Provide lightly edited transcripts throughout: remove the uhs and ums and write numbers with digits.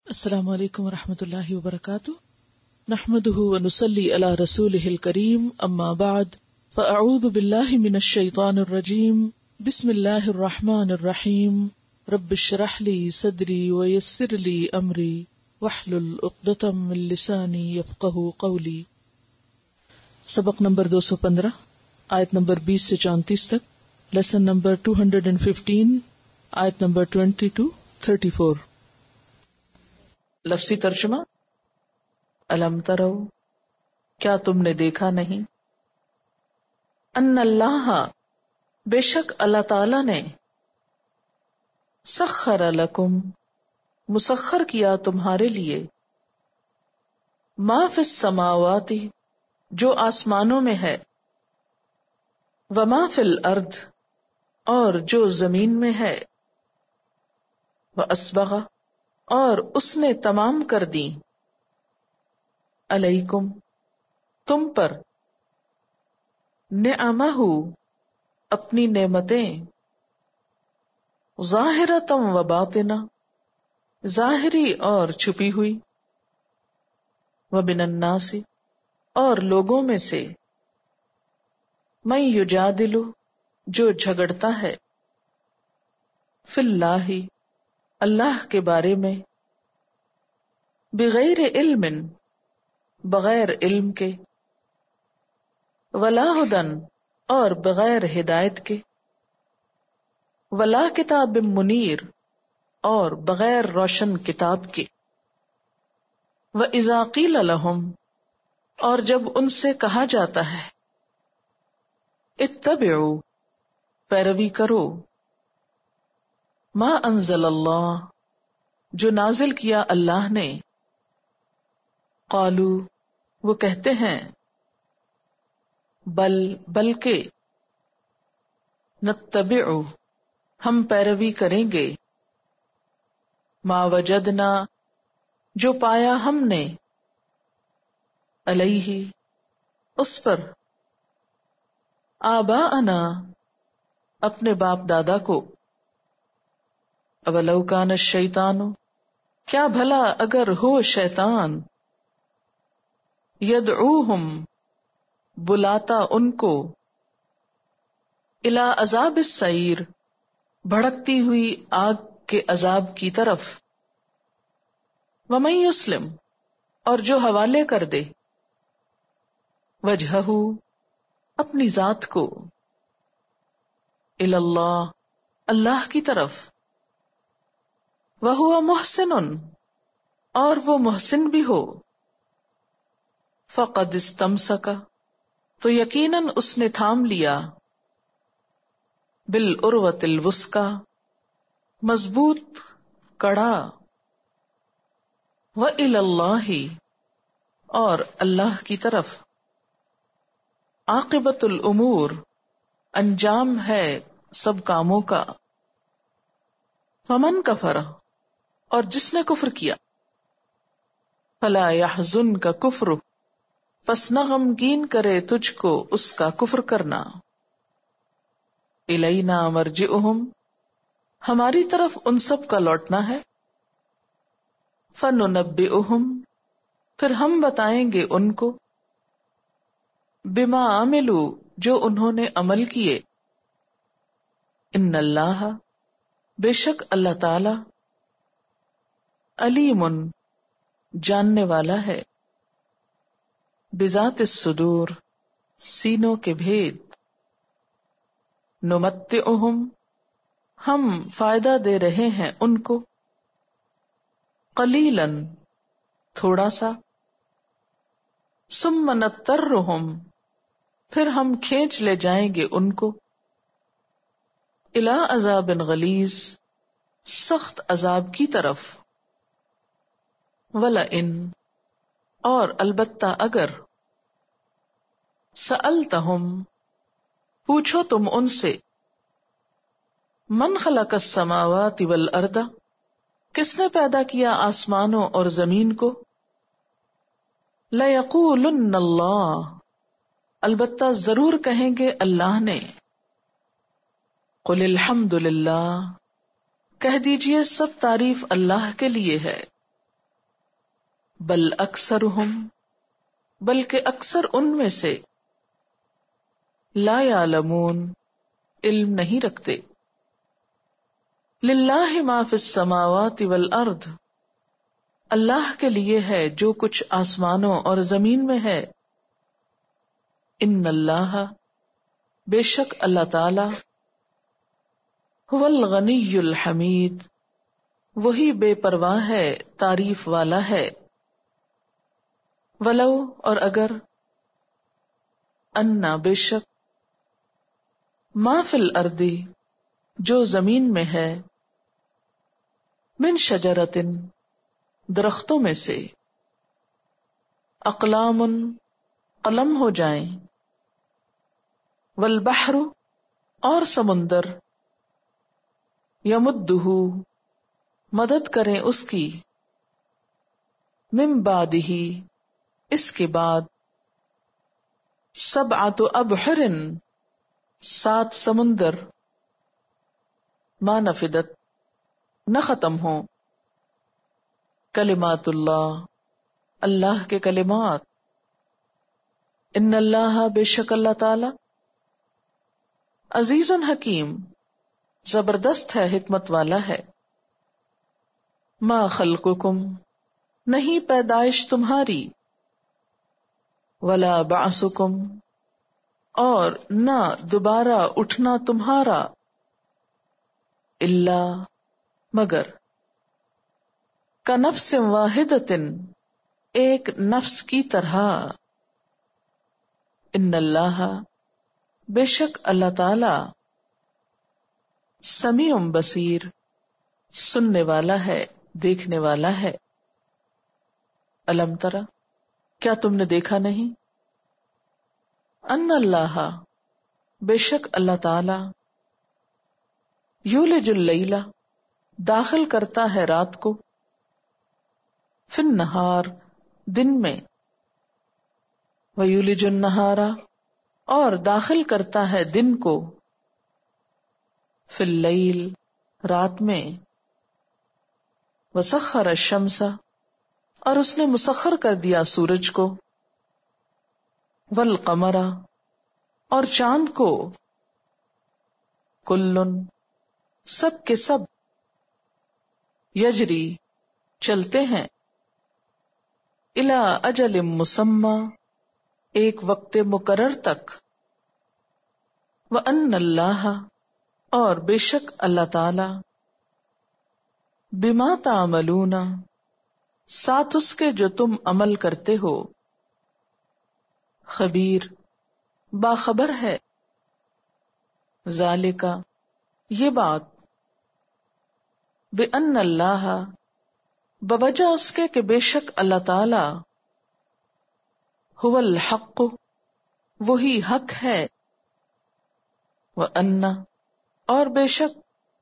السلام علیکم ورحمۃ اللہ وبرکاتہ، نحمده ونصلی علی رسوله الکریم، اما بعد فاعوذ باللہ من الشیطان الرجیم، بسم اللہ الرحمن الرحیم، رب اشرح لی صدری ویسر لی امری واحلل عقدۃ من لسانی یفقهوا قولی۔ سبق نمبر 215، آیت نمبر 20 سے 34 تک، لیسن نمبر 215، آیت نمبر 20 to 34۔ لفظی ترجمہ: الم ترو، کیا تم نے دیکھا نہیں، ان اللہ، بے شک اللہ تعالی نے، سخر لکم، مسخر کیا تمہارے لیے، ما فی السماوات، جو آسمانوں میں ہے، وما فی الارض، اور جو زمین میں ہے، واسبغ، اور اس نے تمام کر دی، علیکم، تم پر، نعمہ، اپنی نعمتیں، ظاہرۃ و باطنہ، ظاہری اور چھپی ہوئی، ومن الناس، اور لوگوں میں سے، من یجادل، جو جھگڑتا ہے، فی اللہ، اللہ کے بارے میں، بغیر علم، بغیر علم کے، ولا ہدن، اور بغیر ہدایت کے، ولا کتاب منیر، اور بغیر روشن کتاب کے، وَإِذَا قِيلَ لَهُمْ، اور جب ان سے کہا جاتا ہے، اتبعوا، پیروی کرو، ما انزل اللہ، جو نازل کیا اللہ نے، قالو، وہ کہتے ہیں، بلکہ، نتبع، ہم پیروی کریں گے، ما وجدنا، جو پایا ہم نے، علیہ، اس پر، آباءنا، اپنے باپ دادا کو، اولو کان الشیطان، کیا بھلا اگر ہو شیطان، یدعوہم، بلاتا ان کو، الی عذاب السعیر، بھڑکتی ہوئی آگ کے عذاب کی طرف، ومن یسلم، اور جو حوالے کر دے، وجہہ، اپنی ذات کو، الی اللہ، اللہ کی طرف، وہو محسن، اور وہ محسن بھی ہو، فقد استمسک، تو یقیناً اس نے تھام لیا، بالعروۃ الوثقی، مضبوط کڑا، وإلی اللہ، اور اللہ کی طرف، عاقبۃ الامور، انجام ہے سب کاموں کا، فمن کفر، اور جس نے کفر کیا، فلا یحزنک کفرہ، پس نہ غمگین کرے تجھ کو اس کا کفر کرنا، الینا مرجعہم، ہماری طرف ان سب کا لوٹنا ہے، فننبئہم، پھر ہم بتائیں گے ان کو، بما عملوا، جو انہوں نے عمل کیے، ان اللہ، بے شک اللہ تعالی، علیم، جاننے والا ہے، بذات الصدور، سینوں کے بھید، نمتعہم، ہم فائدہ دے رہے ہیں ان کو، قلیلاً، تھوڑا سا، ثم نضطرہم، پھر ہم کھینچ لے جائیں گے ان کو، الی عذاب غلیظ، سخت عذاب کی طرف، وَلَئِن، اور البتہ اگر، سألتہم، پوچھو تم ان سے، من خلق السماوات والارض، کس نے پیدا کیا آسمانوں اور زمین کو، لَيَقُولُنَّ اللَّهُ، البتہ ضرور کہیں گے اللہ نے، قُلِ الْحَمْدُ لِلَّهِ، کہہ دیجئے سب تعریف اللہ کے لیے ہے، بل اکثرہم، بلکہ اکثر ان میں سے، لا یعلمون، علم نہیں رکھتے۔ للہ ما فی السماوات والارض، اللہ کے لیے ہے جو کچھ آسمانوں اور زمین میں ہے۔ ان اللہ، بے شک اللہ تعالی، هو الغنی الحمید، وہی بے پرواہ ہے، تعریف والا ہے۔ ولو، اور اگر، انا، بے شک، ما فی الارض، جو زمین میں ہے، من شجرۃ، درختوں میں سے، اقلام، قلم ہو جائیں، والبحر، اور سمندر، یمدہ، مدد کریں اس کی، من بعدہ، اس کے بعد، سبعۃ ابحر، 7 سمندر، ما نفدت، نہ ختم ہو، کلمات اللہ، اللہ کے کلمات، ان اللہ، بے شک اللہ تعالی، عزیز حکیم، زبردست ہے، حکمت والا ہے۔ ما خلقکم، نہیں پیدائش تمہاری، ولا بعثکم، اور نہ دوبارہ اٹھنا تمہارا، الا، مگر، کنفس واحدۃ، ایک نفس کی طرح۔ ان اللہ، بے شک اللہ تعالی، سمیع بصیر، سننے والا ہے، دیکھنے والا ہے۔ الم ترى، کیا تم نے دیکھا نہیں، ان اللہ، بے شک اللہ تعالی، یولج اللیل، داخل کرتا ہے رات کو، فی النہار، دن میں، ویولج النہار، اور داخل کرتا ہے دن کو، فی اللیل، رات میں، وسخر الشمس، اور اس نے مسخر کر دیا سورج کو، والقمر، اور چاند کو، کلن، سب کے سب، یجری، چلتے ہیں، الی اجل مسمی، ایک وقت مقرر تک، وان اللہ، اور بے شک اللہ تعالی، بما تعملون، ساتھ اس کے جو تم عمل کرتے ہو، خبیر، باخبر ہے۔ ذالک، یہ بات، بأن اللہ، بوجہ اس کے کہ بے شک اللہ تعالی، هو الحق، وہی حق ہے، وأن، اور بے شک،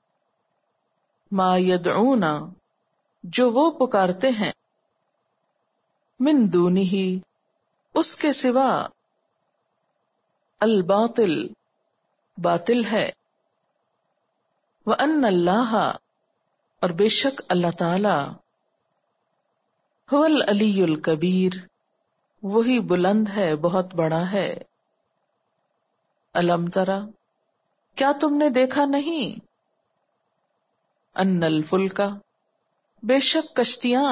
ما یدعون، جو وہ پکارتے ہیں، من دونہ، اس کے سوا، الباطل، باطل ہے، وأن اللہ، اور بے شک اللہ تعالی، هو العلی الکبیر، وہی بلند ہے، بہت بڑا ہے۔ الم ترى، کیا تم نے دیکھا نہیں، ان الفلک، بے شک کشتیاں،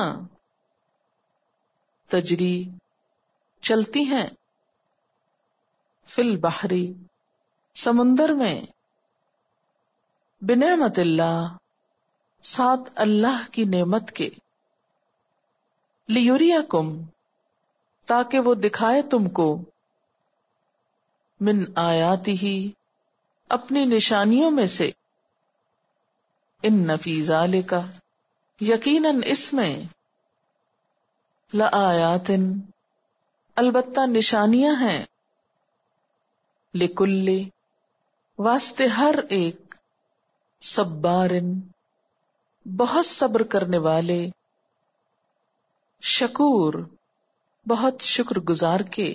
تجری، چلتی ہیں، فی البحر، سمندر میں، بنعمت اللہ، ساتھ اللہ کی نعمت کے، لیریکم، تاکہ وہ دکھائے تم کو، من آیاتہ، اپنی نشانیوں میں سے، ان فی ذالک، یقیناً اس میں، لآیات، البتہ نشانیاں ہیں، لکل، واسطے ہر ایک، صبار، بہت صبر کرنے والے، شکور، بہت شکر گزار کے،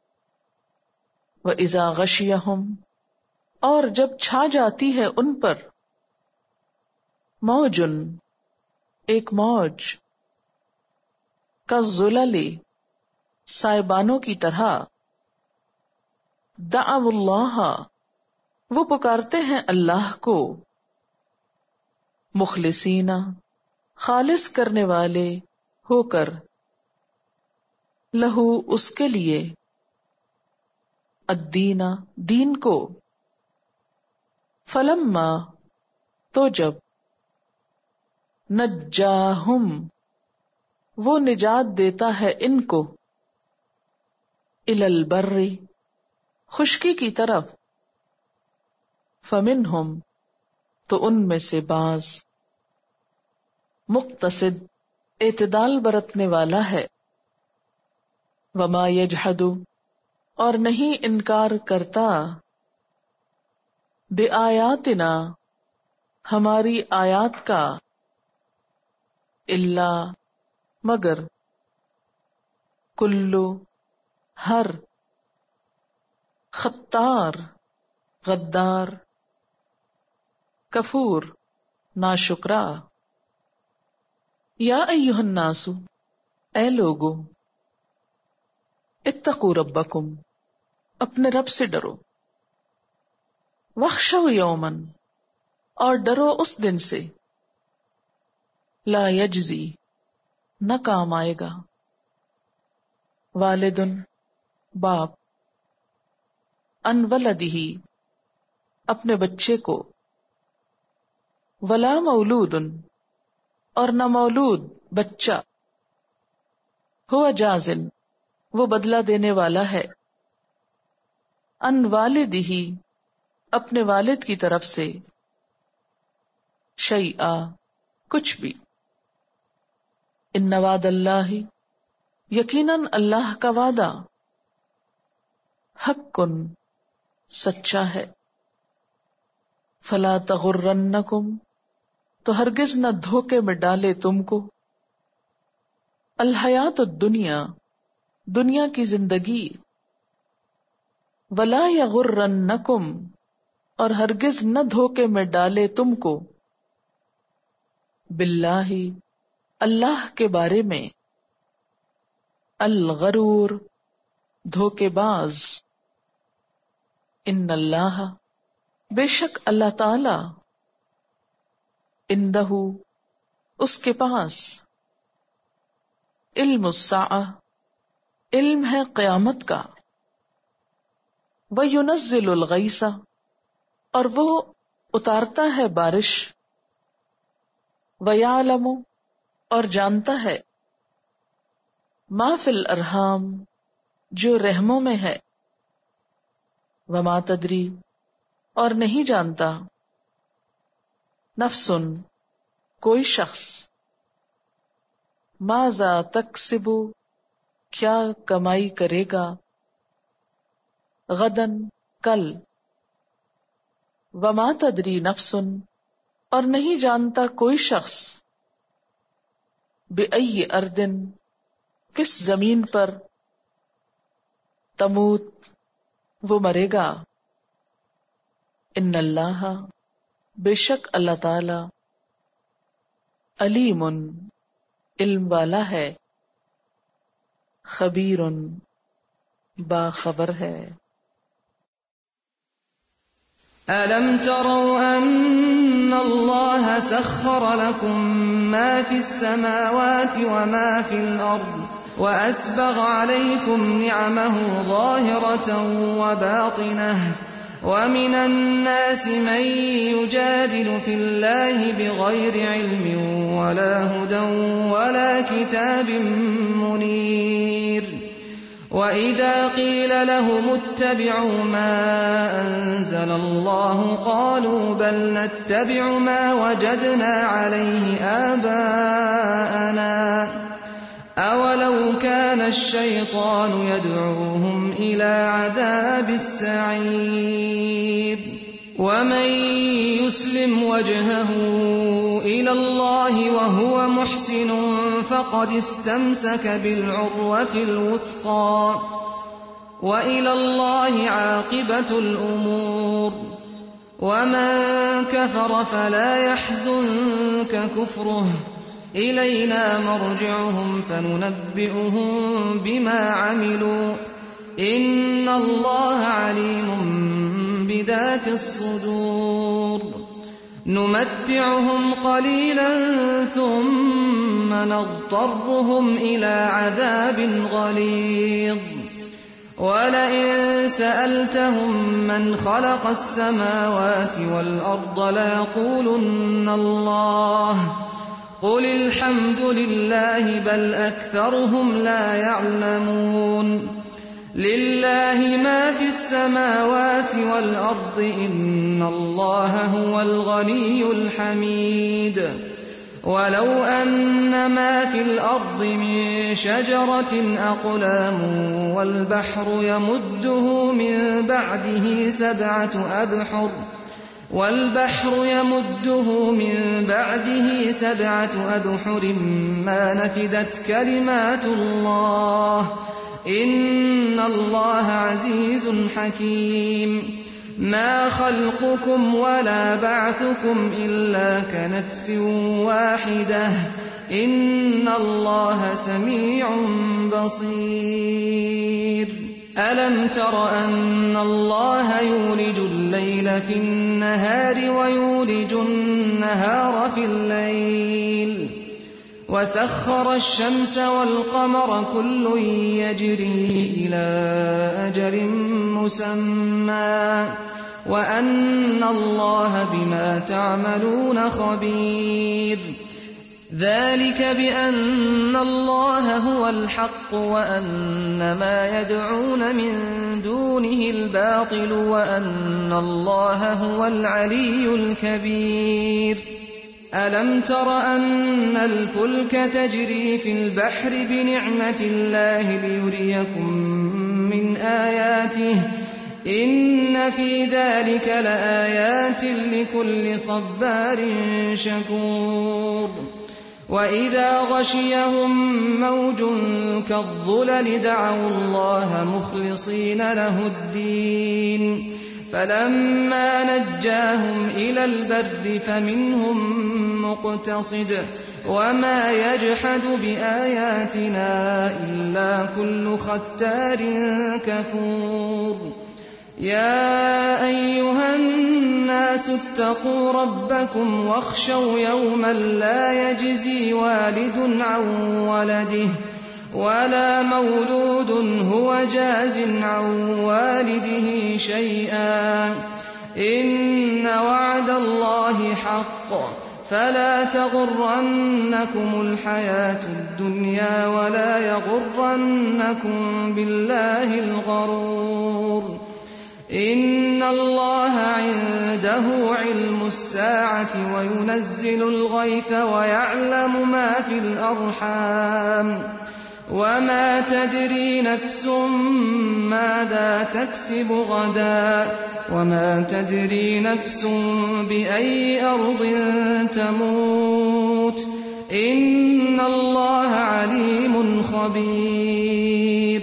وَإِذَا غَشِيَهُمْ، اور جب چھا جاتی ہے ان پر، موجن، ایک موج، کالظلل سائبانوں کی طرح، دعوا اللہ وہ پکارتے ہیں اللہ کو، مخلصین خالص کرنے والے ہو کر، لہو اس کے لیے، الدین دین کو، فلما تو جب، نجاہم وہ نجات دیتا ہے ان کو، الی البر خشکی کی طرف، فمنہم تو ان میں سے بعض، مقتصد اعتدال برتنے والا ہے، وما یجحد اور نہیں انکار کرتا، بآیاتنا ہماری آیات کا، الا مگر، کلو ہر، ختار غدار، کفور ناشکرا، یا ایھا الناس اے لوگو، اتقوا ربکم اپنے رب سے ڈرو، واخشوا یوما اور ڈرو اس دن سے، لا یجزی نہ کام آئے گا، والدن باپ، ان ولدہ اپنے بچے کو، ولا مولود اور نہ مولود بچہ، ہوا جازن وہ بدلہ دینے والا ہے، ان والدہ اپنے والد کی طرف سے، شیئا کچھ بھی، ان وعد اللہ یقیناً اللہ کا وعدہ، حق سچا ہے، فلا تغرنکم تو ہرگز نہ دھوکے میں ڈالے تم کو، الحیات الدنیا دنیا کی زندگی، ولا یغرنکم اور ہرگز نہ دھوکے میں ڈالے تم کو، باللہ اللہ کے بارے میں، الغرور دھوکے باز، ان اللہ بے شک اللہ تعالی، عندہ اس کے پاس، علم الساعہ علم ہے قیامت کا، وَيُنَزِّلُ الْغَيْثَ اور وہ اتارتا ہے بارش، وَيَعْلَمُ اور جانتا ہے، مَا فِي الْأَرْحَامِ جو رحموں میں ہے، وَمَا تَدْرِي اور نہیں جانتا، نفس کوئی شخص، ماذا تکسب کیا کمائی کرے گا، غدن کل، وما تدری نفس اور نہیں جانتا کوئی شخص، بأی اردن کس زمین پر، تموت وہ مرے گا، ان اللہ بے شک اللہ تعالی، علیم علم والا ہے، خبیر باخبر ہے۔ أَلَمْ تَرَوْا أَنَّ اللَّهَ سَخَّرَ لَكُم مَّا فِي السَّمَاوَاتِ وَمَا فِي الْأَرْضِ وَأَسْبَغَ عَلَيْكُمْ نِعَمَهُ ظَاهِرَةً وَبَاطِنَةً وَمِنَ النَّاسِ مَن يُجَادِلُ فِي اللَّهِ بِغَيْرِ عِلْمٍ وَلَا هُدًى وَلَا كِتَابٍ مُنِيرٍ وَإِذَا قِيلَ لَهُمُ اتَّبِعُوا مَا أَنزَلَ اللَّهُ قَالُوا بَلْ نَتَّبِعُ مَا وَجَدْنَا عَلَيْهِ آبَاءَنَا أَوَلَوْ كَانَ الشَّيْطَانُ يَدْعُوهُمْ إِلَى عَذَابِ السَّعِيرِ وَمَن يُسْلِمْ وَجْهَهُ إِلَى اللَّهِ وَهُوَ مُحْسِنٌ فَقَدِ اسْتَمْسَكَ بِالْعُرْوَةِ الْوُثْقَى وَإِلَى اللَّهِ عَاقِبَةُ الْأُمُورِ وَمَن كَفَرَ فَلَا يَحْزُنكَ كُفْرُهُ إلينا مرجعهم فننبئهم بما عملوا إن الله عليم بذات الصدور نمتعهم قليلا ثم نضطرهم إلى عذاب غليظ ولئن سألتهم من خلق السماوات والأرض ليقولن الله قل الحمد لله بل أكثرهم لا يعلمون لله ما في السماوات والأرض إن الله هو الغني الحميد ولو أن ما في الأرض من شجرة أقلام والبحر يمده من بعده سبعة أبحر ما نفدت كلمات الله إن الله عزيز حكيم ما خلقكم ولا بعثكم إلا كنفس واحدة إن الله سميع بصير ألم تر أن الله يولج الليل في النهار ويولج النهار في الليل وسخر الشمس والقمر كل يجري إلى أجل مسمى وأن الله بما تعملون خبير ذلك بأن الله هو الحق وأن ما يدعون من دونه الباطل وأن الله هو العلي الكبير ألم تر أن الفلك تجري في البحر بنعمة الله ليريكم من آياته إن في ذلك لآيات لكل صبار شكور وإذا غشيهم موج كالظلل دعوا الله مخلصين له الدين فلما نجاهم إلى البر فمنهم مقتصد وما يجحد بآياتنا إلا كل ختار كفور يا أيها الناس اتقوا ربكم واخشوا يوما لا يجزي والد عن ولده ولا مولود هو جاز عن والده شيئا إن وعد الله حق فلا تغرنكم الحياة الدنيا ولا يغرنكم بالله الغرور إن الله عنده علم الساعة وينزل الغيث ويعلم ما في الأرحام وما تدري نفس ماذا تكسب غدا وما تدري نفس بأي أرض تموت إن الله عليم خبير